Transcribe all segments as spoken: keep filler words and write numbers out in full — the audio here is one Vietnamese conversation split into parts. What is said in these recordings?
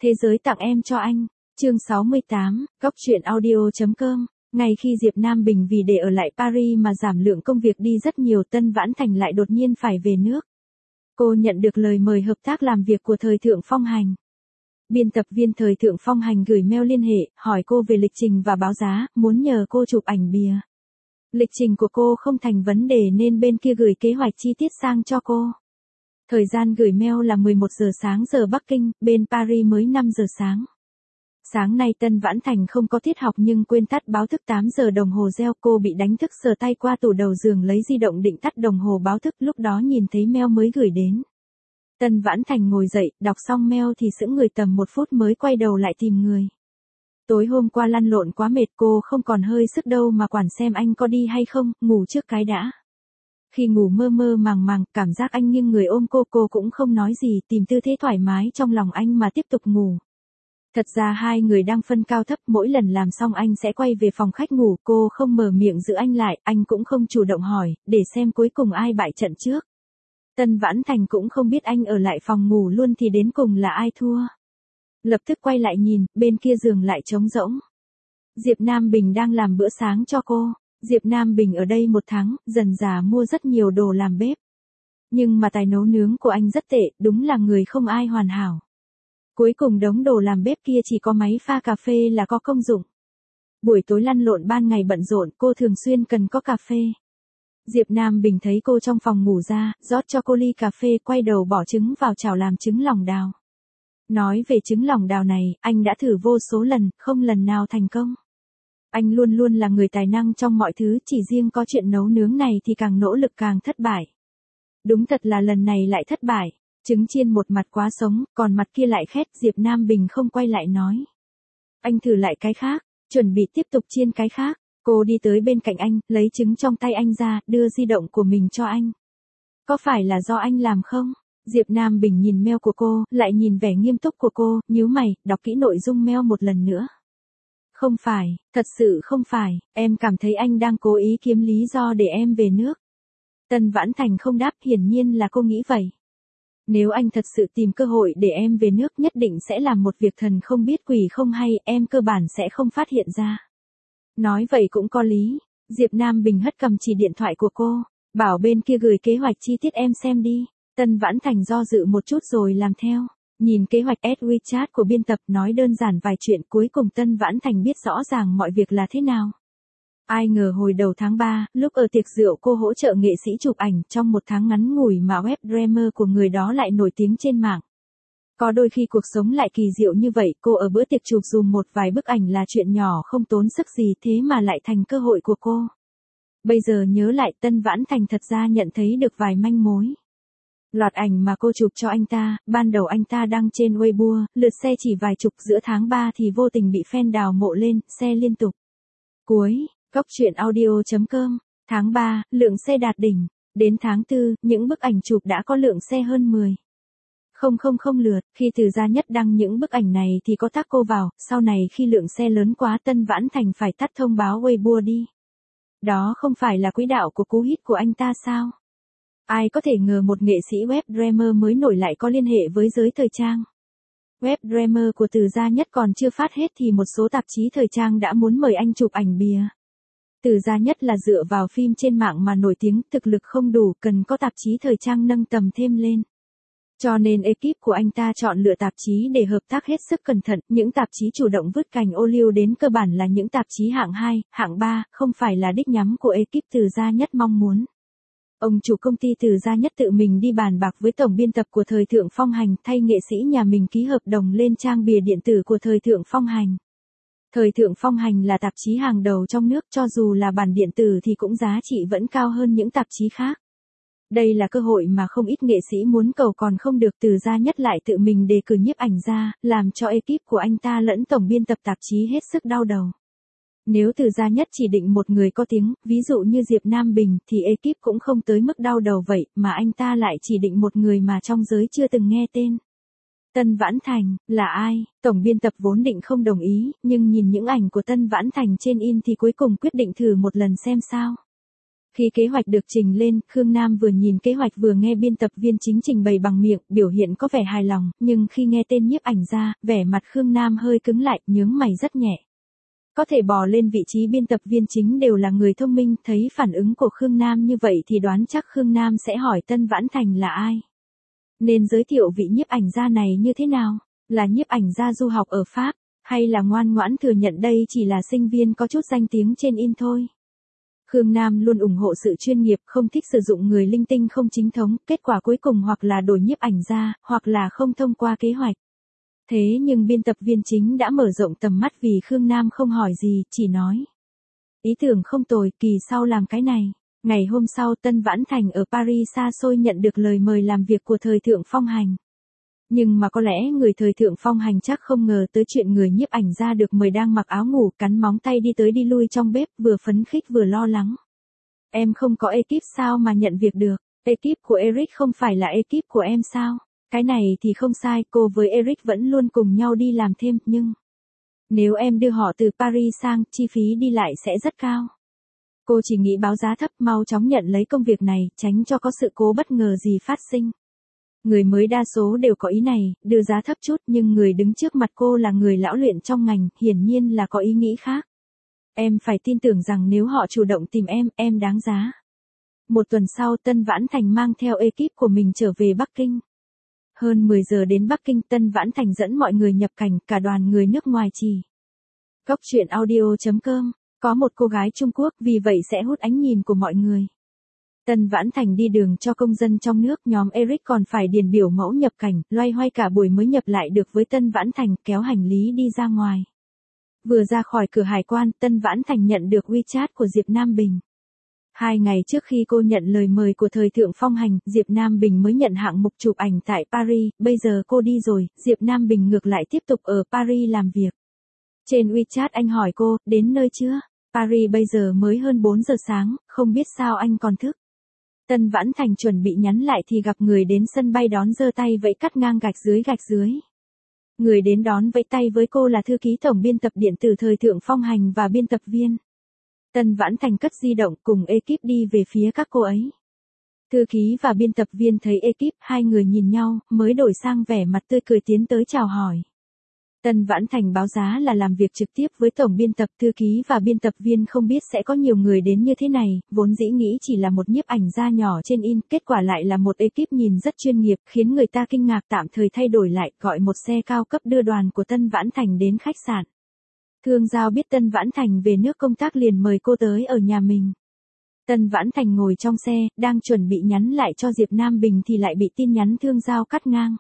Thế giới tặng em cho anh. Chương sáu mươi tám, góc truyện audio.com. Ngay khi Diệp Nam Bình vì để ở lại Paris mà giảm lượng công việc đi rất nhiều, Tân Vãn Thành lại đột nhiên phải về nước. Cô nhận được lời mời hợp tác làm việc của Thời Thượng Phong Hành. Biên tập viên Thời Thượng Phong Hành gửi mail liên hệ, hỏi cô về lịch trình và báo giá, muốn nhờ cô chụp ảnh bìa. Lịch trình của cô không thành vấn đề nên bên kia gửi kế hoạch chi tiết sang cho cô. Thời gian gửi mail là mười một giờ sáng giờ Bắc Kinh, bên Paris mới năm giờ sáng. Sáng nay Tân Vãn Thành không có tiết học nhưng quên tắt báo thức, tám giờ đồng hồ reo, cô bị đánh thức sờ tay qua tủ đầu giường lấy di động định tắt đồng hồ báo thức, lúc đó nhìn thấy mail mới gửi đến. Tân Vãn Thành ngồi dậy, đọc xong mail thì sững người tầm một phút mới quay đầu lại tìm người. Tối hôm qua lăn lộn quá mệt, cô không còn hơi sức đâu mà quản xem anh có đi hay không, ngủ trước cái đã. Khi ngủ mơ mơ màng màng, cảm giác anh nghiêng người ôm cô, cô cũng không nói gì, tìm tư thế thoải mái trong lòng anh mà tiếp tục ngủ. Thật ra hai người đang phân cao thấp, mỗi lần làm xong anh sẽ quay về phòng khách ngủ, cô không mở miệng giữ anh lại, anh cũng không chủ động hỏi, để xem cuối cùng ai bại trận trước. Tân Vãn Thành cũng không biết anh ở lại phòng ngủ luôn thì đến cùng là ai thua. Lập tức quay lại nhìn, bên kia giường lại trống rỗng. Diệp Nam Bình đang làm bữa sáng cho cô. Diệp Nam Bình ở đây một tháng, dần dà mua rất nhiều đồ làm bếp. Nhưng mà tài nấu nướng của anh rất tệ, đúng là người không ai hoàn hảo. Cuối cùng đống đồ làm bếp kia chỉ có máy pha cà phê là có công dụng. Buổi tối lăn lộn ban ngày bận rộn, cô thường xuyên cần có cà phê. Diệp Nam Bình thấy cô trong phòng ngủ ra, rót cho cô ly cà phê, quay đầu bỏ trứng vào chảo làm trứng lòng đào. Nói về trứng lòng đào này, anh đã thử vô số lần, không lần nào thành công. Anh luôn luôn là người tài năng trong mọi thứ, chỉ riêng có chuyện nấu nướng này thì càng nỗ lực càng thất bại. Đúng thật là lần này lại thất bại. Trứng chiên một mặt quá sống, còn mặt kia lại khét, Diệp Nam Bình không quay lại nói. Anh thử lại cái khác, chuẩn bị tiếp tục chiên cái khác. Cô đi tới bên cạnh anh, lấy trứng trong tay anh ra, đưa di động của mình cho anh. Có phải là do anh làm không? Diệp Nam Bình nhìn mail của cô, lại nhìn vẻ nghiêm túc của cô, nhíu mày, đọc kỹ nội dung mail một lần nữa. Không phải, thật sự không phải, em cảm thấy anh đang cố ý kiếm lý do để em về nước. Tân Vãn Thành không đáp, hiển nhiên là cô nghĩ vậy. Nếu anh thật sự tìm cơ hội để em về nước, nhất định sẽ làm một việc thần không biết quỷ không hay, em cơ bản sẽ không phát hiện ra. Nói vậy cũng có lý. Diệp Nam Bình hất cầm chỉ điện thoại của cô, bảo bên kia gửi kế hoạch chi tiết em xem đi. Tân Vãn Thành do dự một chút rồi làm theo. Nhìn kế hoạch add WeChat của biên tập, nói đơn giản vài chuyện, cuối cùng Tân Vãn Thành biết rõ ràng mọi việc là thế nào. Ai ngờ hồi đầu tháng ba, lúc ở tiệc rượu cô hỗ trợ nghệ sĩ chụp ảnh, trong một tháng ngắn ngủi mà webdrammer của người đó lại nổi tiếng trên mạng. Có đôi khi cuộc sống lại kỳ diệu như vậy, cô ở bữa tiệc chụp dùm một vài bức ảnh là chuyện nhỏ không tốn sức gì, thế mà lại thành cơ hội của cô. Bây giờ nhớ lại, Tân Vãn Thành thật ra nhận thấy được vài manh mối. Loạt ảnh mà cô chụp cho anh ta, ban đầu anh ta đăng trên Weibo, lượt xe chỉ vài chục, giữa tháng ba thì vô tình bị fan đào mộ lên, xe liên tục. Cuối, góc truyện audio.com, tháng ba, lượng xe đạt đỉnh, đến tháng tư, những bức ảnh chụp đã có lượng xe hơn mười. Không không không lượt, khi Từ Gia Nhất đăng những bức ảnh này thì có tag cô vào, sau này khi lượng xe lớn quá Tân Vãn Thành phải tắt thông báo Weibo đi. Đó không phải là quỹ đạo của cú hit của anh ta sao? Ai có thể ngờ một nghệ sĩ webdrammer mới nổi lại có liên hệ với giới thời trang. Webdrammer của Từ Gia Nhất còn chưa phát hết thì một số tạp chí thời trang đã muốn mời anh chụp ảnh bìa. Từ Gia Nhất là dựa vào phim trên mạng mà nổi tiếng, thực lực không đủ, cần có tạp chí thời trang nâng tầm thêm lên. Cho nên ekip của anh ta chọn lựa tạp chí để hợp tác hết sức cẩn thận, những tạp chí chủ động vứt cành ô liu đến cơ bản là những tạp chí hạng hai, hạng ba, không phải là đích nhắm của ekip Từ Gia Nhất mong muốn. Ông chủ công ty Từ Gia Nhất tự mình đi bàn bạc với tổng biên tập của Thời Thượng Phong Hành, thay nghệ sĩ nhà mình ký hợp đồng lên trang bìa điện tử của Thời Thượng Phong Hành. Thời Thượng Phong Hành là tạp chí hàng đầu trong nước, cho dù là bản điện tử thì cũng giá trị vẫn cao hơn những tạp chí khác. Đây là cơ hội mà không ít nghệ sĩ muốn cầu còn không được, Từ Gia Nhất lại tự mình đề cử nhiếp ảnh ra, làm cho ekip của anh ta lẫn tổng biên tập tạp chí hết sức đau đầu. Nếu Từ Gia Nhất chỉ định một người có tiếng, ví dụ như Diệp Nam Bình, thì ekip cũng không tới mức đau đầu vậy, mà anh ta lại chỉ định một người mà trong giới chưa từng nghe tên. Tân Vãn Thành, là ai? Tổng biên tập vốn định không đồng ý, nhưng nhìn những ảnh của Tân Vãn Thành trên in thì cuối cùng quyết định thử một lần xem sao. Khi kế hoạch được trình lên, Khương Nam vừa nhìn kế hoạch vừa nghe biên tập viên chính trình bày bằng miệng, biểu hiện có vẻ hài lòng, nhưng khi nghe tên nhiếp ảnh gia, vẻ mặt Khương Nam hơi cứng lại, nhướng mày rất nhẹ. Có thể bò lên vị trí biên tập viên chính đều là người thông minh, thấy phản ứng của Khương Nam như vậy thì đoán chắc Khương Nam sẽ hỏi Tân Vãn Thành là ai. Nên giới thiệu vị nhiếp ảnh gia này như thế nào? Là nhiếp ảnh gia du học ở Pháp, hay là ngoan ngoãn thừa nhận đây chỉ là sinh viên có chút danh tiếng trên in thôi? Khương Nam luôn ủng hộ sự chuyên nghiệp, không thích sử dụng người linh tinh không chính thống, kết quả cuối cùng hoặc là đổi nhiếp ảnh gia, hoặc là không thông qua kế hoạch. Thế nhưng biên tập viên chính đã mở rộng tầm mắt vì Khương Nam không hỏi gì, chỉ nói. Ý tưởng không tồi, kỳ sau làm cái này. Ngày hôm sau Tân Vãn Thành ở Paris xa xôi nhận được lời mời làm việc của thời thượng phong hành. Nhưng mà có lẽ người thời thượng phong hành chắc không ngờ tới chuyện người nhiếp ảnh gia được mời đang mặc áo ngủ cắn móng tay đi tới đi lui trong bếp vừa phấn khích vừa lo lắng. Em không có ekip sao mà nhận việc được, ekip của Eric không phải là ekip của em sao? Cái này thì không sai, cô với Eric vẫn luôn cùng nhau đi làm thêm, nhưng nếu em đưa họ từ Paris sang, chi phí đi lại sẽ rất cao. Cô chỉ nghĩ báo giá thấp mau chóng nhận lấy công việc này, tránh cho có sự cố bất ngờ gì phát sinh. Người mới đa số đều có ý này, đưa giá thấp chút nhưng người đứng trước mặt cô là người lão luyện trong ngành, hiển nhiên là có ý nghĩ khác. Em phải tin tưởng rằng nếu họ chủ động tìm em, em đáng giá. Một tuần sau Tân Vãn Thành mang theo ekip của mình trở về Bắc Kinh. Hơn mười giờ đến Bắc Kinh, Tân Vãn Thành dẫn mọi người nhập cảnh, cả đoàn người nước ngoài chỉ. Góc truyện audio chấm com, có một cô gái Trung Quốc vì vậy sẽ hút ánh nhìn của mọi người. Tân Vãn Thành đi đường cho công dân trong nước, nhóm Eric còn phải điền biểu mẫu nhập cảnh, loay hoay cả buổi mới nhập lại được với Tân Vãn Thành, kéo hành lý đi ra ngoài. Vừa ra khỏi cửa hải quan, Tân Vãn Thành nhận được WeChat của Diệp Nam Bình. Hai ngày trước khi cô nhận lời mời của thời thượng phong hành, Diệp Nam Bình mới nhận hạng mục chụp ảnh tại Paris, bây giờ cô đi rồi, Diệp Nam Bình ngược lại tiếp tục ở Paris làm việc. Trên WeChat anh hỏi cô, đến nơi chưa? Paris bây giờ mới hơn bốn giờ sáng, không biết sao anh còn thức. Tân Vãn Thành chuẩn bị nhắn lại thì gặp người đến sân bay đón giơ tay vẫy cắt ngang gạch dưới gạch dưới. Người đến đón vẫy tay với cô là thư ký tổng biên tập điện tử thời thượng phong hành và biên tập viên. Tân Vãn Thành cất di động cùng ekip đi về phía các cô ấy. Thư ký và biên tập viên thấy ekip, hai người nhìn nhau, mới đổi sang vẻ mặt tươi cười tiến tới chào hỏi. Tân Vãn Thành báo giá là làm việc trực tiếp với tổng biên tập, thư ký và biên tập viên không biết sẽ có nhiều người đến như thế này, vốn dĩ nghĩ chỉ là một nhiếp ảnh gia nhỏ trên in, kết quả lại là một ekip nhìn rất chuyên nghiệp, khiến người ta kinh ngạc, tạm thời thay đổi lại, gọi một xe cao cấp đưa đoàn của Tân Vãn Thành đến khách sạn. Thương Giao biết Tân Vãn Thành về nước công tác liền mời cô tới ở nhà mình. Tân Vãn Thành ngồi trong xe, đang chuẩn bị nhắn lại cho Diệp Nam Bình thì lại bị tin nhắn Thương Giao cắt ngang.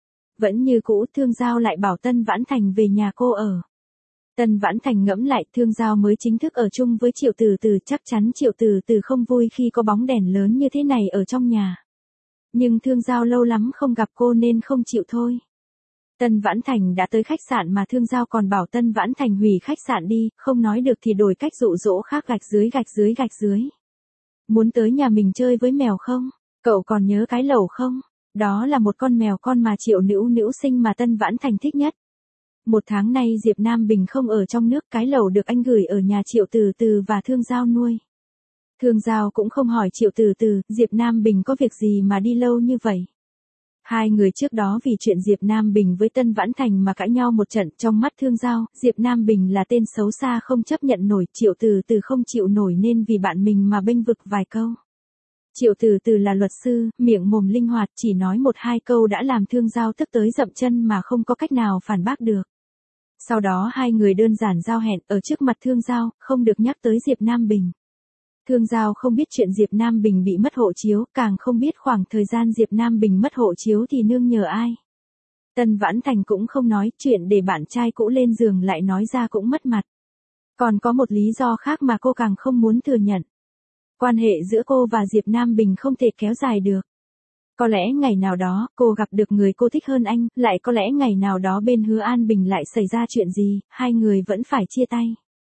Vẫn như cũ, Thương Giao lại bảo Tân Vãn Thành về nhà cô ở. Tân Vãn Thành ngẫm lại, Thương Giao mới chính thức ở chung với Triệu Từ Từ, chắc chắn Triệu Từ Từ không vui khi có bóng đèn lớn như thế này ở trong nhà. Nhưng Thương Giao lâu lắm không gặp cô nên không chịu thôi. Tân Vãn Thành đã tới khách sạn mà Thương Giao còn bảo Tân Vãn Thành hủy khách sạn đi, không nói được thì đổi cách dụ dỗ khác, gạch dưới gạch dưới gạch dưới. Muốn tới nhà mình chơi với mèo không? Cậu còn nhớ cái lẩu không? Đó là một con mèo con mà Triệu Nữu Nữu sinh mà Tân Vãn Thành thích nhất. Một tháng nay Diệp Nam Bình không ở trong nước, cái lẩu được anh gửi ở nhà Triệu Từ Từ và Thương Giao nuôi. Thương Giao cũng không hỏi Triệu Từ Từ, Diệp Nam Bình có việc gì mà đi lâu như vậy. Hai người trước đó vì chuyện Diệp Nam Bình với Tân Vãn Thành mà cãi nhau một trận, trong mắt Thương Giao, Diệp Nam Bình là tên xấu xa không chấp nhận nổi, Triệu Từ Từ không chịu nổi nên vì bạn mình mà bênh vực vài câu. Triệu Từ Từ là luật sư, miệng mồm linh hoạt, chỉ nói một hai câu đã làm Thương Giao tức tới dậm chân mà không có cách nào phản bác được. Sau đó hai người đơn giản giao hẹn ở trước mặt Thương Giao, không được nhắc tới Diệp Nam Bình. Thương Giao không biết chuyện Diệp Nam Bình bị mất hộ chiếu, càng không biết khoảng thời gian Diệp Nam Bình mất hộ chiếu thì nương nhờ ai. Tân Vãn Thành cũng không nói, chuyện để bạn trai cũ lên giường lại nói ra cũng mất mặt. Còn có một lý do khác mà cô càng không muốn thừa nhận. Quan hệ giữa cô và Diệp Nam Bình không thể kéo dài được. Có lẽ ngày nào đó, cô gặp được người cô thích hơn anh, lại có lẽ ngày nào đó bên Hứa An Bình lại xảy ra chuyện gì, hai người vẫn phải chia tay.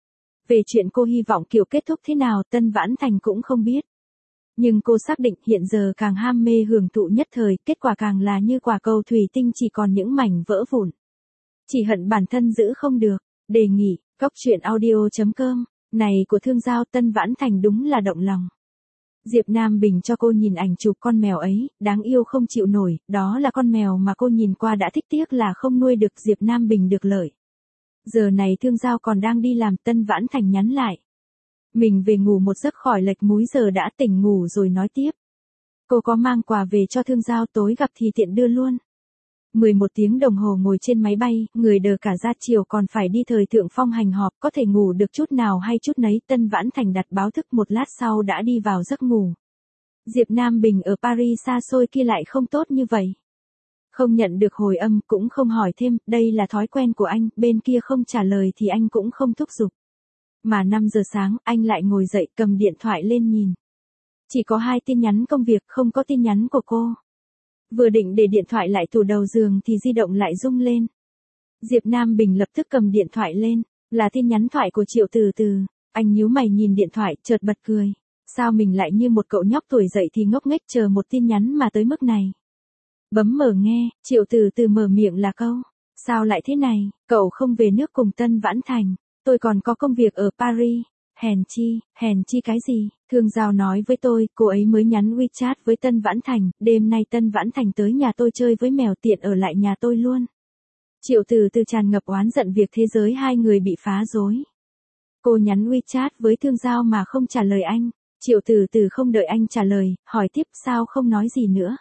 Về chuyện cô hy vọng kiểu kết thúc thế nào, Tân Vãn Thành cũng không biết. Nhưng cô xác định hiện giờ càng ham mê hưởng thụ nhất thời, kết quả càng là như quả cầu thủy tinh chỉ còn những mảnh vỡ vụn. Chỉ hận bản thân giữ không được. Đề nghị, góc truyện audio chấm com. Này của Thương Giao, Tân Vãn Thành đúng là động lòng. Diệp Nam Bình cho cô nhìn ảnh chụp con mèo ấy, đáng yêu không chịu nổi, đó là con mèo mà cô nhìn qua đã thích, tiếc là không nuôi được. Diệp Nam Bình được lợi. Giờ này Thương Giao còn đang đi làm. Tân Vãn Thành nhắn lại. Mình về ngủ một giấc khỏi lệch múi giờ đã tỉnh ngủ rồi nói tiếp. Cô có mang quà về cho Thương Giao, tối gặp thì tiện đưa luôn. mười một tiếng đồng hồ ngồi trên máy bay, người đờ cả ra, chiều còn phải đi Thời Thượng Phong hành họp, có thể ngủ được chút nào hay chút nấy. Tân Vãn Thành đặt báo thức, một lát sau đã đi vào giấc ngủ. Diệp Nam Bình ở Paris xa xôi kia lại không tốt như vậy. Không nhận được hồi âm, cũng không hỏi thêm, đây là thói quen của anh, bên kia không trả lời thì anh cũng không thúc giục. Mà năm giờ sáng, anh lại ngồi dậy cầm điện thoại lên nhìn. Chỉ có hai tin nhắn công việc, không có tin nhắn của cô. Vừa định để điện thoại lại tủ đầu giường thì di động lại rung lên. Diệp Nam Bình lập tức cầm điện thoại lên, là tin nhắn thoại của Triệu Từ Từ. Anh nhíu mày nhìn điện thoại, chợt bật cười. Sao mình lại như một cậu nhóc tuổi dậy thì ngốc nghếch chờ một tin nhắn mà tới mức này. Bấm mở nghe, Triệu Từ Từ mở miệng là câu. Sao lại thế này, cậu không về nước cùng Tân Vãn Thành, tôi còn có công việc ở Paris. Hèn chi, hèn chi cái gì, Thương Giao nói với tôi, cô ấy mới nhắn WeChat với Tân Vãn Thành, đêm nay Tân Vãn Thành tới nhà tôi chơi với mèo, tiện ở lại nhà tôi luôn. Triệu Từ Từ tràn ngập oán giận việc thế giới hai người bị phá rối. Cô nhắn WeChat với Thương Giao mà không trả lời anh, Triệu Từ Từ không đợi anh trả lời, hỏi tiếp sao không nói gì nữa.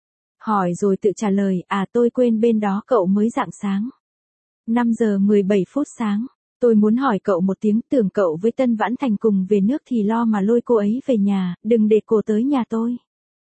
Hỏi rồi tự trả lời, à tôi quên bên đó cậu mới rạng sáng. năm giờ mười bảy phút sáng. Tôi muốn hỏi cậu một tiếng, tưởng cậu với Tân Vãn Thành cùng về nước thì lo mà lôi cô ấy về nhà, đừng để cô tới nhà tôi.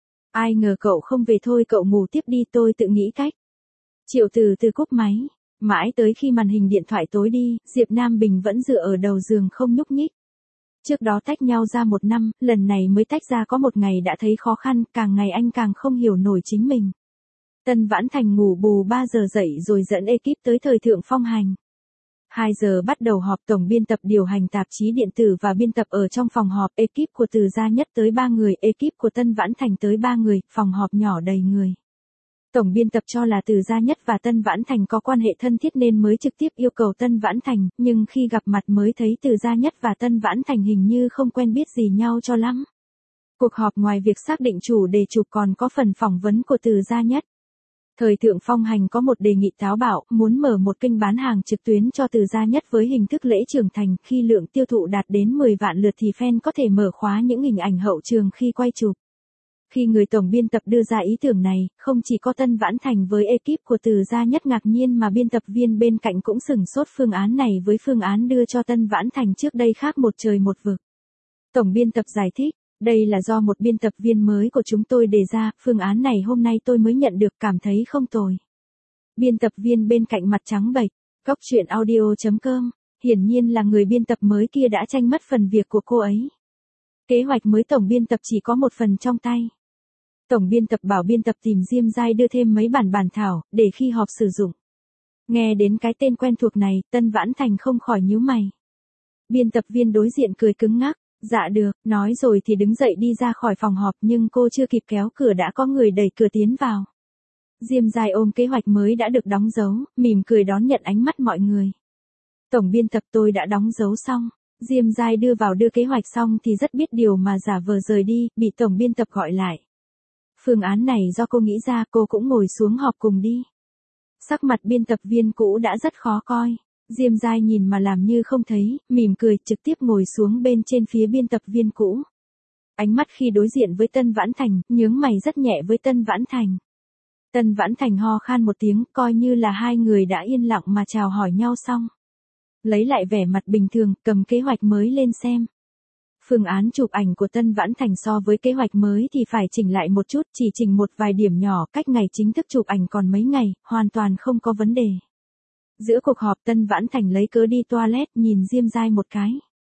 Ai ngờ cậu không về, thôi cậu ngủ tiếp đi, tôi tự nghĩ cách. Triệu Từ Từ cúp máy, mãi tới khi màn hình điện thoại tối đi, Diệp Nam Bình vẫn dựa ở đầu giường không nhúc nhích. Trước đó tách nhau ra một năm, lần này mới tách ra có một ngày đã thấy khó khăn, càng ngày anh càng không hiểu nổi chính mình. Tân Vãn Thành ngủ bù ba giờ dậy rồi dẫn ekip tới Thời Thượng Phong hành. hai giờ bắt đầu họp, tổng biên tập điều hành tạp chí điện tử và biên tập ở trong phòng họp, ekip của Từ Gia Nhất tới ba người, ekip của Tân Vãn Thành tới ba người, phòng họp nhỏ đầy người. Tổng biên tập cho là Từ Gia Nhất và Tân Vãn Thành có quan hệ thân thiết nên mới trực tiếp yêu cầu Tân Vãn Thành, nhưng khi gặp mặt mới thấy Từ Gia Nhất và Tân Vãn Thành hình như không quen biết gì nhau cho lắm. Cuộc họp ngoài việc xác định chủ đề chụp còn có phần phỏng vấn của Từ Gia Nhất. Thời Thượng Phong hành có một đề nghị táo bạo, muốn mở một kênh bán hàng trực tuyến cho Từ Gia Nhất với hình thức lễ trưởng thành, khi lượng tiêu thụ đạt đến mười vạn lượt thì fan có thể mở khóa những hình ảnh hậu trường khi quay chụp. Khi người tổng biên tập đưa ra ý tưởng này, không chỉ có Tân Vãn Thành với ekip của Từ Gia Nhất ngạc nhiên mà biên tập viên bên cạnh cũng sửng sốt, phương án này với phương án đưa cho Tân Vãn Thành trước đây khác một trời một vực. Tổng biên tập giải thích, đây là do một biên tập viên mới của chúng tôi đề ra, phương án này hôm nay tôi mới nhận được, cảm thấy không tồi. Biên tập viên bên cạnh mặt trắng bệch, góc truyện audio chấm com, hiển nhiên là người biên tập mới kia đã tranh mất phần việc của cô ấy. Kế hoạch mới tổng biên tập chỉ có một phần trong tay. Tổng biên tập bảo biên tập tìm Diêm Giai đưa thêm mấy bản bản thảo, để khi họp sử dụng. Nghe đến cái tên quen thuộc này, Tân Vãn Thành không khỏi nhíu mày. Biên tập viên đối diện cười cứng ngắc, dạ được, nói rồi thì đứng dậy đi ra khỏi phòng họp, nhưng cô chưa kịp kéo cửa đã có người đẩy cửa tiến vào. Diêm Giai ôm kế hoạch mới đã được đóng dấu, mỉm cười đón nhận ánh mắt mọi người. Tổng biên tập tôi đã đóng dấu xong. Diêm Giai đưa vào đưa kế hoạch xong thì rất biết điều mà giả vờ rời đi, bị tổng biên tập gọi lại. Phương án này do cô nghĩ ra, cô cũng ngồi xuống họp cùng đi. Sắc mặt biên tập viên cũ đã rất khó coi. Diêm Giai nhìn mà làm như không thấy, mỉm cười trực tiếp ngồi xuống bên trên phía biên tập viên cũ. Ánh mắt khi đối diện với Tân Vãn Thành, nhướng mày rất nhẹ với Tân Vãn Thành. Tân Vãn Thành ho khan một tiếng, coi như là hai người đã yên lặng mà chào hỏi nhau xong. Lấy lại vẻ mặt bình thường, cầm kế hoạch mới lên xem. Phương án chụp ảnh của Tân Vãn Thành so với kế hoạch mới thì phải chỉnh lại một chút, chỉ chỉnh một vài điểm nhỏ, cách ngày chính thức chụp ảnh còn mấy ngày, hoàn toàn không có vấn đề. Giữa cuộc họp Tân Vãn Thành lấy cớ đi toilet, nhìn Diêm Giai một cái.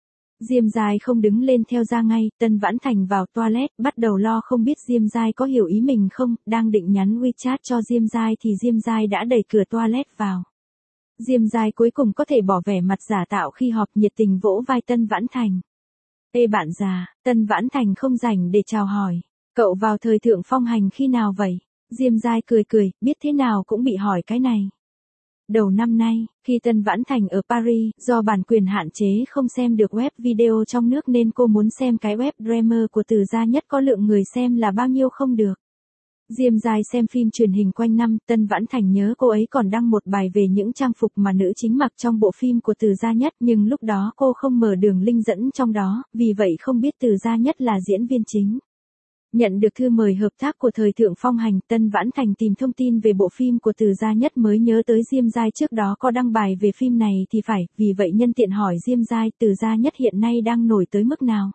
Diêm Giai không đứng lên theo ra ngay, Tân Vãn Thành vào toilet, bắt đầu lo không biết Diêm Giai có hiểu ý mình không, đang định nhắn WeChat cho Diêm Giai thì Diêm Giai đã đẩy cửa toilet vào. Diêm Giai cuối cùng có thể bỏ vẻ mặt giả tạo khi họp, nhiệt tình vỗ vai Tân Vãn Thành. Ê bạn già, Tân Vãn Thành không rảnh để chào hỏi. Cậu vào Thời Thượng Phong hành khi nào vậy? Diêm Giai cười cười, biết thế nào cũng bị hỏi cái này. Đầu năm nay, khi Tân Vãn Thành ở Paris, do bản quyền hạn chế không xem được web video trong nước nên cô muốn xem cái web Dreamer của Từ Gia Nhất có lượng người xem là bao nhiêu không được. Diêm Giai xem phim truyền hình quanh năm, Tân Vãn Thành nhớ cô ấy còn đăng một bài về những trang phục mà nữ chính mặc trong bộ phim của Từ Gia Nhất, nhưng lúc đó cô không mở đường link dẫn trong đó, vì vậy không biết Từ Gia Nhất là diễn viên chính. Nhận được thư mời hợp tác của Thời Thượng Phong Hành, Tân Vãn Thành tìm thông tin về bộ phim của Từ Gia Nhất mới nhớ tới Diêm Giai trước đó có đăng bài về phim này thì phải, vì vậy nhân tiện hỏi Diêm Giai Từ Gia Nhất hiện nay đang nổi tới mức nào.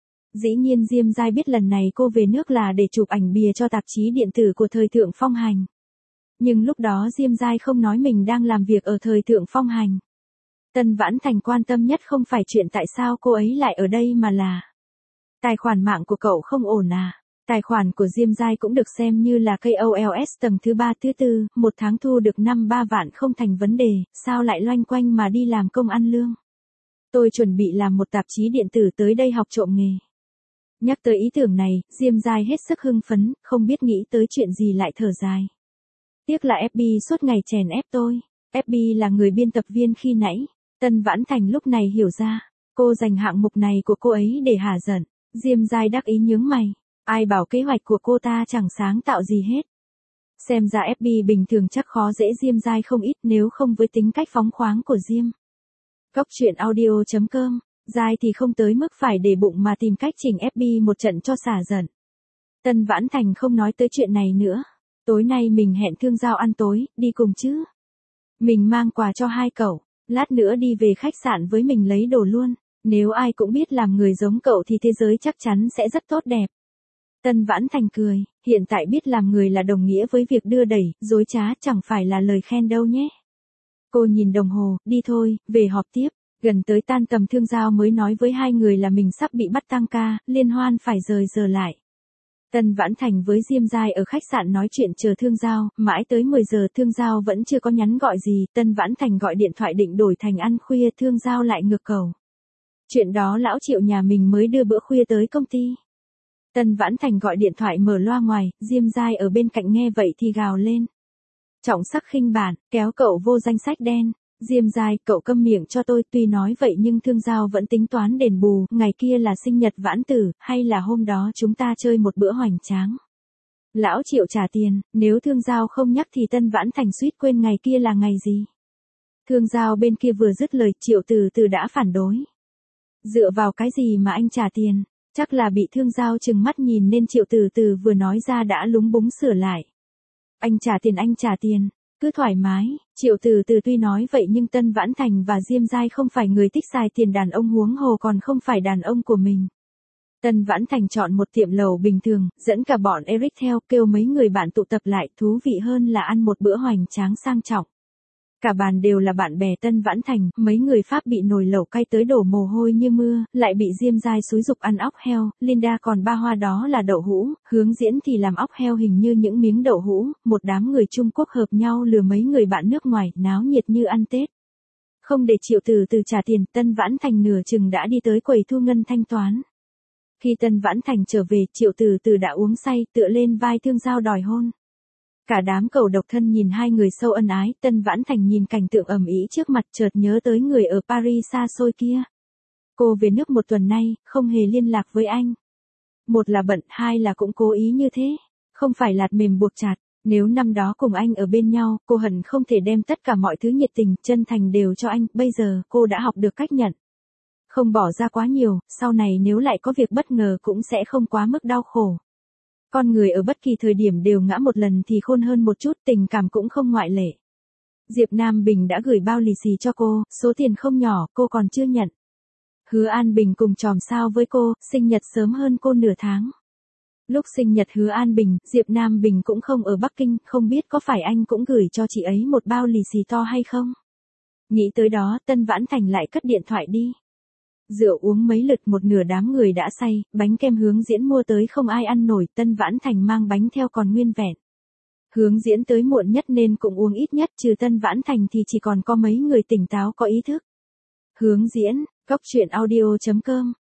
Dĩ nhiên Diêm Giai biết lần này cô về nước là để chụp ảnh bìa cho tạp chí điện tử của Thời Thượng Phong Hành. Nhưng lúc đó Diêm Giai không nói mình đang làm việc ở Thời Thượng Phong Hành. Tân Vãn Thành quan tâm nhất không phải chuyện tại sao cô ấy lại ở đây mà là tài khoản mạng của cậu không ổn à. Tài khoản của Diêm Giai cũng được xem như là ca o lờ tầng thứ ba thứ tư, một tháng thu được năm ba vạn không thành vấn đề, sao lại loanh quanh mà đi làm công ăn lương. Tôi chuẩn bị làm một tạp chí điện tử tới đây học trộm nghề. Nhắc tới ý tưởng này, Diêm Giai hết sức hưng phấn, không biết nghĩ tới chuyện gì lại thở dài. Tiếc là ép bê suốt ngày chèn ép tôi. ép bê là người biên tập viên khi nãy. Tân Vãn Thành lúc này hiểu ra, cô dành hạng mục này của cô ấy để hả giận. Diêm Giai đắc ý nhướng mày. Ai bảo kế hoạch của cô ta chẳng sáng tạo gì hết. Xem ra ép bê bình thường chắc khó dễ Diêm Giai không ít nếu không với tính cách phóng khoáng của Diêm. Góc truyện audio chấm com, Giai thì không tới mức phải để bụng mà tìm cách chỉnh ép bê một trận cho xả giận. Tân Vãn Thành không nói tới chuyện này nữa. Tối nay mình hẹn Thương Giao ăn tối, đi cùng chứ. Mình mang quà cho hai cậu, lát nữa đi về khách sạn với mình lấy đồ luôn. Nếu ai cũng biết làm người giống cậu thì thế giới chắc chắn sẽ rất tốt đẹp. Tân Vãn Thành cười, hiện tại biết làm người là đồng nghĩa với việc đưa đẩy, dối trá chẳng phải là lời khen đâu nhé. Cô nhìn đồng hồ, đi thôi, về họp tiếp. Gần tới tan tầm Thương Giao mới nói với hai người là mình sắp bị bắt tăng ca, liên hoan phải rời giờ lại. Tân Vãn Thành với Diêm Giai ở khách sạn nói chuyện chờ Thương Giao, mãi tới mười giờ Thương Giao vẫn chưa có nhắn gọi gì, Tân Vãn Thành gọi điện thoại định đổi thành ăn khuya, Thương Giao lại ngược cầu. Chuyện đó lão Triệu nhà mình mới đưa bữa khuya tới công ty. Tân Vãn Thành gọi điện thoại mở loa ngoài, Diêm Giai ở bên cạnh nghe vậy thì gào lên. Trọng sắc khinh bản, kéo cậu vô danh sách đen. Diêm Giai, cậu câm miệng cho tôi, tuy nói vậy nhưng Thương Giao vẫn tính toán đền bù, ngày kia là sinh nhật Vãn Tử, hay là hôm đó chúng ta chơi một bữa hoành tráng. Lão Triệu trả tiền, nếu Thương Giao không nhắc thì Tân Vãn Thành suýt quên ngày kia là ngày gì. Thương Giao bên kia vừa dứt lời, Triệu Từ Từ đã phản đối. Dựa vào cái gì mà anh trả tiền? Chắc là bị Thương Giao trừng mắt nhìn nên Triệu Từ Từ vừa nói ra đã lúng búng sửa lại. Anh trả tiền anh trả tiền, cứ thoải mái. Triệu Từ Từ tuy nói vậy nhưng Tân Vãn Thành và Diêm Giai không phải người thích xài tiền đàn ông, huống hồ còn không phải đàn ông của mình. Tân Vãn Thành chọn một tiệm lẩu bình thường, dẫn cả bọn Eric theo, kêu mấy người bạn tụ tập lại, thú vị hơn là ăn một bữa hoành tráng sang trọng. Cả bàn đều là bạn bè Tân Vãn Thành, mấy người Pháp bị nồi lẩu cay tới đổ mồ hôi như mưa, lại bị Diêm Giai xúi giục ăn óc heo, Linda còn ba hoa đó là đậu hũ, Hướng Diễn thì làm óc heo hình như những miếng đậu hũ, một đám người Trung Quốc hợp nhau lừa mấy người bạn nước ngoài, náo nhiệt như ăn Tết. Không để Triệu Từ Từ trả tiền, Tân Vãn Thành nửa chừng đã đi tới quầy thu ngân thanh toán. Khi Tân Vãn Thành trở về, Triệu Từ Từ đã uống say, tựa lên vai Thương Giao đòi hôn. Cả đám cầu độc thân nhìn hai người sâu ân ái, Tân Vãn Thành nhìn cảnh tượng ầm ĩ trước mặt chợt nhớ tới người ở Paris xa xôi kia. Cô về nước một tuần nay, không hề liên lạc với anh. Một là bận, hai là cũng cố ý như thế. Không phải lạt mềm buộc chặt, nếu năm đó cùng anh ở bên nhau, cô hận không thể đem tất cả mọi thứ nhiệt tình, chân thành đều cho anh, bây giờ cô đã học được cách nhận. Không bỏ ra quá nhiều, sau này nếu lại có việc bất ngờ cũng sẽ không quá mức đau khổ. Con người ở bất kỳ thời điểm đều ngã một lần thì khôn hơn một chút, tình cảm cũng không ngoại lệ. Diệp Nam Bình đã gửi bao lì xì cho cô, số tiền không nhỏ, cô còn chưa nhận. Hứa An Bình cùng chòm sao với cô, sinh nhật sớm hơn cô nửa tháng. Lúc sinh nhật Hứa An Bình, Diệp Nam Bình cũng không ở Bắc Kinh, không biết có phải anh cũng gửi cho chị ấy một bao lì xì to hay không? Nghĩ tới đó, Tân Vãn Thành lại cất điện thoại đi. Rượu uống mấy lượt, một nửa đám người đã say, bánh kem Hướng Diễn mua tới không ai ăn nổi, Tân Vãn Thành mang bánh theo còn nguyên vẹn. Hướng Diễn tới muộn nhất nên cũng uống ít nhất, trừ Tân Vãn Thành thì chỉ còn có mấy người tỉnh táo có ý thức. Hướng Diễn, góc truyện audio chấm com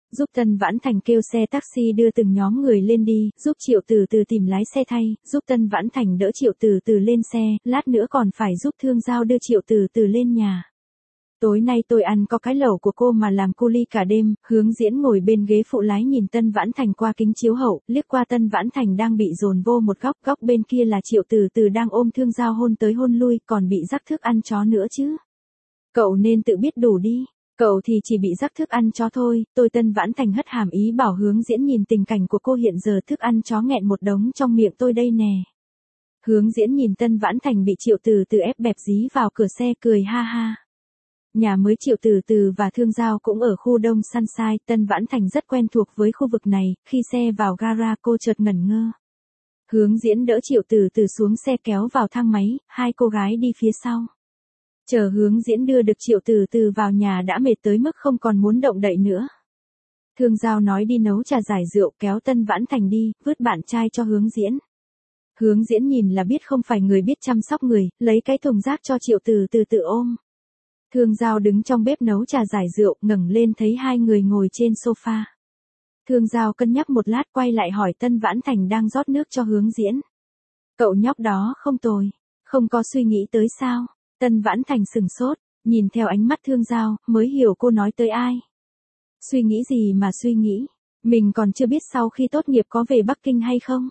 giúp Tân Vãn Thành kêu xe taxi đưa từng nhóm người lên đi, giúp Triệu Từ Từ tìm lái xe thay, giúp Tân Vãn Thành đỡ Triệu Từ Từ lên xe, lát nữa còn phải giúp Thương Giao đưa Triệu Từ Từ lên nhà. Tối nay tôi ăn có cái lẩu của cô mà làm cu ly cả đêm. Hướng Diễn ngồi bên ghế phụ lái nhìn Tân Vãn Thành qua kính chiếu hậu, liếc qua Tân Vãn Thành đang bị dồn vô một góc, góc bên kia là Triệu Từ Từ đang ôm Thương Giao hôn tới hôn lui, còn bị rắc thức ăn chó nữa chứ. Cậu nên tự biết đủ đi, cậu thì chỉ bị rắc thức ăn chó thôi. Tôi Tân Vãn Thành hất hàm ý bảo Hướng Diễn nhìn tình cảnh của cô hiện giờ, thức ăn chó nghẹn một đống trong miệng tôi đây nè. Hướng Diễn nhìn Tân Vãn Thành bị Triệu Từ Từ ép bẹp dí vào cửa xe, cười ha ha. Nhà mới Triệu Từ Từ và Thương Giao cũng ở khu Đông Sunshine, Tân Vãn Thành rất quen thuộc với khu vực này. Khi xe vào gara cô chợt ngẩn ngơ. Hướng Diễn đỡ Triệu Từ Từ xuống xe kéo vào thang máy, hai cô gái đi phía sau. Chờ Hướng Diễn đưa được Triệu Từ Từ vào nhà đã mệt tới mức không còn muốn động đậy nữa. Thương Giao nói đi nấu trà giải rượu, kéo Tân Vãn Thành đi, vứt bạn trai cho Hướng Diễn. Hướng Diễn nhìn là biết không phải người biết chăm sóc người, lấy cái thùng rác cho Triệu Từ Từ tự ôm. Thương Giao đứng trong bếp nấu trà giải rượu, ngẩng lên thấy hai người ngồi trên sofa. Thương Giao cân nhắc một lát quay lại hỏi Tân Vãn Thành đang rót nước cho Hướng Diễn. Cậu nhóc đó không tồi, không có suy nghĩ tới sao? Tân Vãn Thành sừng sốt, nhìn theo ánh mắt Thương Giao, mới hiểu cô nói tới ai. Suy nghĩ gì mà suy nghĩ, mình còn chưa biết sau khi tốt nghiệp có về Bắc Kinh hay không.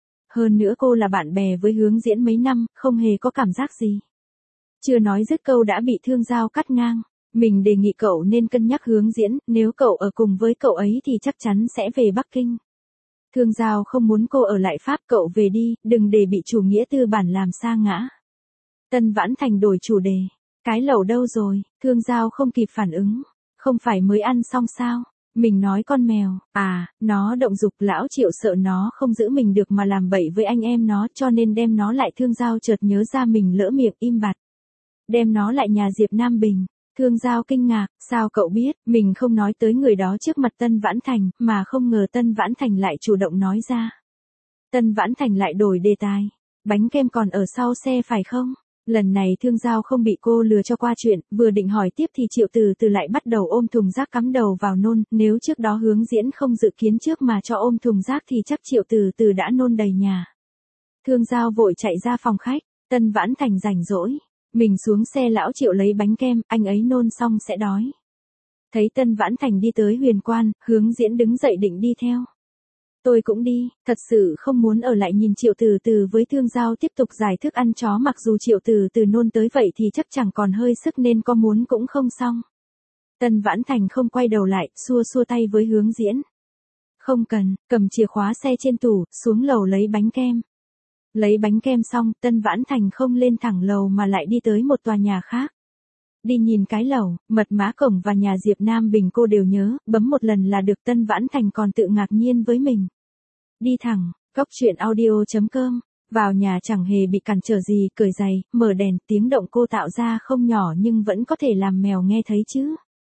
Hơn nữa cô là bạn bè với Hướng Diễn mấy năm, không hề có cảm giác gì. Chưa nói dứt câu đã bị Thương Giao cắt ngang. Mình đề nghị cậu nên cân nhắc Hướng Diễn, nếu cậu ở cùng với cậu ấy thì chắc chắn sẽ về Bắc Kinh. Thương Giao không muốn cô ở lại Pháp, cậu về đi, đừng để bị chủ nghĩa tư bản làm sa ngã. Tân Vãn Thành đổi chủ đề. Cái lẩu đâu rồi? Thương Giao không kịp phản ứng. Không phải mới ăn xong sao? Mình nói con mèo, à, nó động dục, lão Triệu sợ nó không giữ mình được mà làm bậy với anh em nó cho nên đem nó lại. Thương Giao chợt nhớ ra mình lỡ miệng im bặt. Đem nó lại nhà Diệp Nam Bình. Thương Giao kinh ngạc, sao cậu biết? Mình không nói tới người đó trước mặt Tân Vãn Thành, mà không ngờ Tân Vãn Thành lại chủ động nói ra. Tân Vãn Thành lại đổi đề tài. Bánh kem còn ở sau xe phải không? Lần này Thương Giao không bị cô lừa cho qua chuyện, vừa định hỏi tiếp thì Triệu Từ Từ lại bắt đầu ôm thùng rác cắm đầu vào nôn, nếu trước đó Hướng Diễn không dự kiến trước mà cho ôm thùng rác thì chắc Triệu Từ Từ đã nôn đầy nhà. Thương Giao vội chạy ra phòng khách, Tân Vãn Thành rảnh rỗi. Mình xuống xe lão Triệu lấy bánh kem, anh ấy nôn xong sẽ đói. Thấy Tân Vãn Thành đi tới Huyền Quan, Hướng Diễn đứng dậy định đi theo. Tôi cũng đi, thật sự không muốn ở lại nhìn Triệu Từ Từ với Thương Giao tiếp tục giải thức ăn chó, mặc dù Triệu Từ Từ nôn tới vậy thì chắc chẳng còn hơi sức nên có muốn cũng không xong. Tân Vãn Thành không quay đầu lại, xua xua tay với Hướng Diễn. Không cần, cầm chìa khóa xe trên tủ, xuống lầu lấy bánh kem. Lấy bánh kem xong, Tân Vãn Thành không lên thẳng lầu mà lại đi tới một tòa nhà khác. Đi nhìn cái lẩu, mật mã cổng và nhà Diệp Nam Bình cô đều nhớ, bấm một lần là được. Tân Vãn Thành còn tự ngạc nhiên với mình. Đi thẳng, góc truyện audio chấm com, vào nhà chẳng hề bị cản trở gì, cởi giày, mở đèn, tiếng động cô tạo ra không nhỏ nhưng vẫn có thể làm mèo nghe thấy chứ.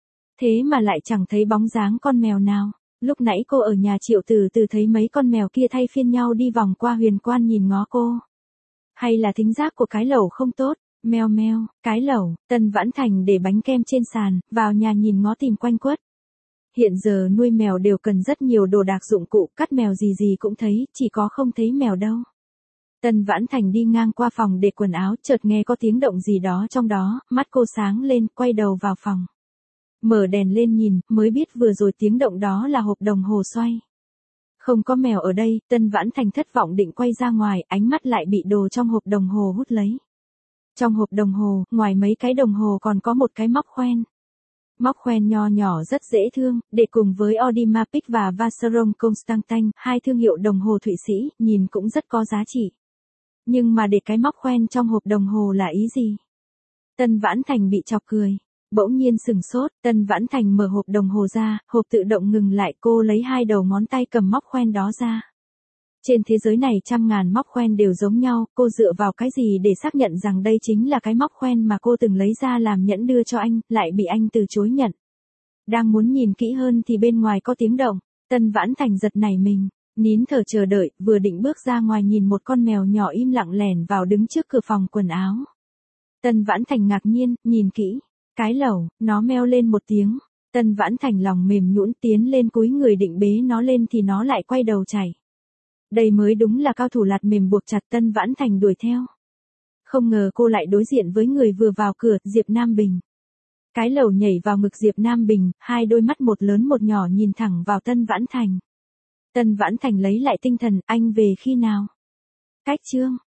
Thế mà lại chẳng thấy bóng dáng con mèo nào. Lúc nãy cô ở nhà Triệu Từ Từ thấy mấy con mèo kia thay phiên nhau đi vòng qua Huyền Quan nhìn ngó cô. Hay là thính giác của cái lẩu không tốt? Meo meo, cái lẩu. Tân Vãn Thành để bánh kem trên sàn, vào nhà nhìn ngó tìm quanh quất. Hiện giờ nuôi mèo đều cần rất nhiều đồ đạc dụng cụ, cắt mèo gì gì cũng thấy, chỉ có không thấy mèo đâu. Tân Vãn Thành đi ngang qua phòng để quần áo, chợt nghe có tiếng động gì đó trong đó, mắt cô sáng lên, quay đầu vào phòng. Mở đèn lên nhìn, mới biết vừa rồi tiếng động đó là hộp đồng hồ xoay. Không có mèo ở đây, Tân Vãn Thành thất vọng định quay ra ngoài, ánh mắt lại bị đồ trong hộp đồng hồ hút lấy. Trong hộp đồng hồ, ngoài mấy cái đồng hồ còn có một cái móc khoen. Móc khoen nho nhỏ rất dễ thương, để cùng với Audemars và Vacheron Constantin, hai thương hiệu đồng hồ Thụy Sĩ, nhìn cũng rất có giá trị. Nhưng mà để cái móc khoen trong hộp đồng hồ là ý gì? Tân Vãn Thành bị chọc cười. Bỗng nhiên sừng sốt, Tân Vãn Thành mở hộp đồng hồ ra, hộp tự động ngừng lại, cô lấy hai đầu ngón tay cầm móc khoen đó ra. Trên thế giới này trăm ngàn móc khoen đều giống nhau, cô dựa vào cái gì để xác nhận rằng đây chính là cái móc khoen mà cô từng lấy ra làm nhẫn đưa cho anh, lại bị anh từ chối nhận. Đang muốn nhìn kỹ hơn thì bên ngoài có tiếng động, Tân Vãn Thành giật nảy mình, nín thở chờ đợi, vừa định bước ra ngoài nhìn một con mèo nhỏ im lặng lẻn vào đứng trước cửa phòng quần áo. Tân Vãn Thành ngạc nhiên, nhìn kỹ. Cái lẩu, nó meo lên một tiếng. Tân Vãn Thành lòng mềm nhũn tiến lên cúi người định bế nó lên thì nó lại quay đầu chạy. Đây mới đúng là cao thủ lạt mềm buộc chặt Tân Vãn Thành đuổi theo. Không ngờ cô lại đối diện với người vừa vào cửa, Diệp Nam Bình. Cái lẩu nhảy vào ngực Diệp Nam Bình, hai đôi mắt một lớn một nhỏ nhìn thẳng vào Tân Vãn Thành. Tân Vãn Thành lấy lại tinh thần, anh về khi nào? Cách chương.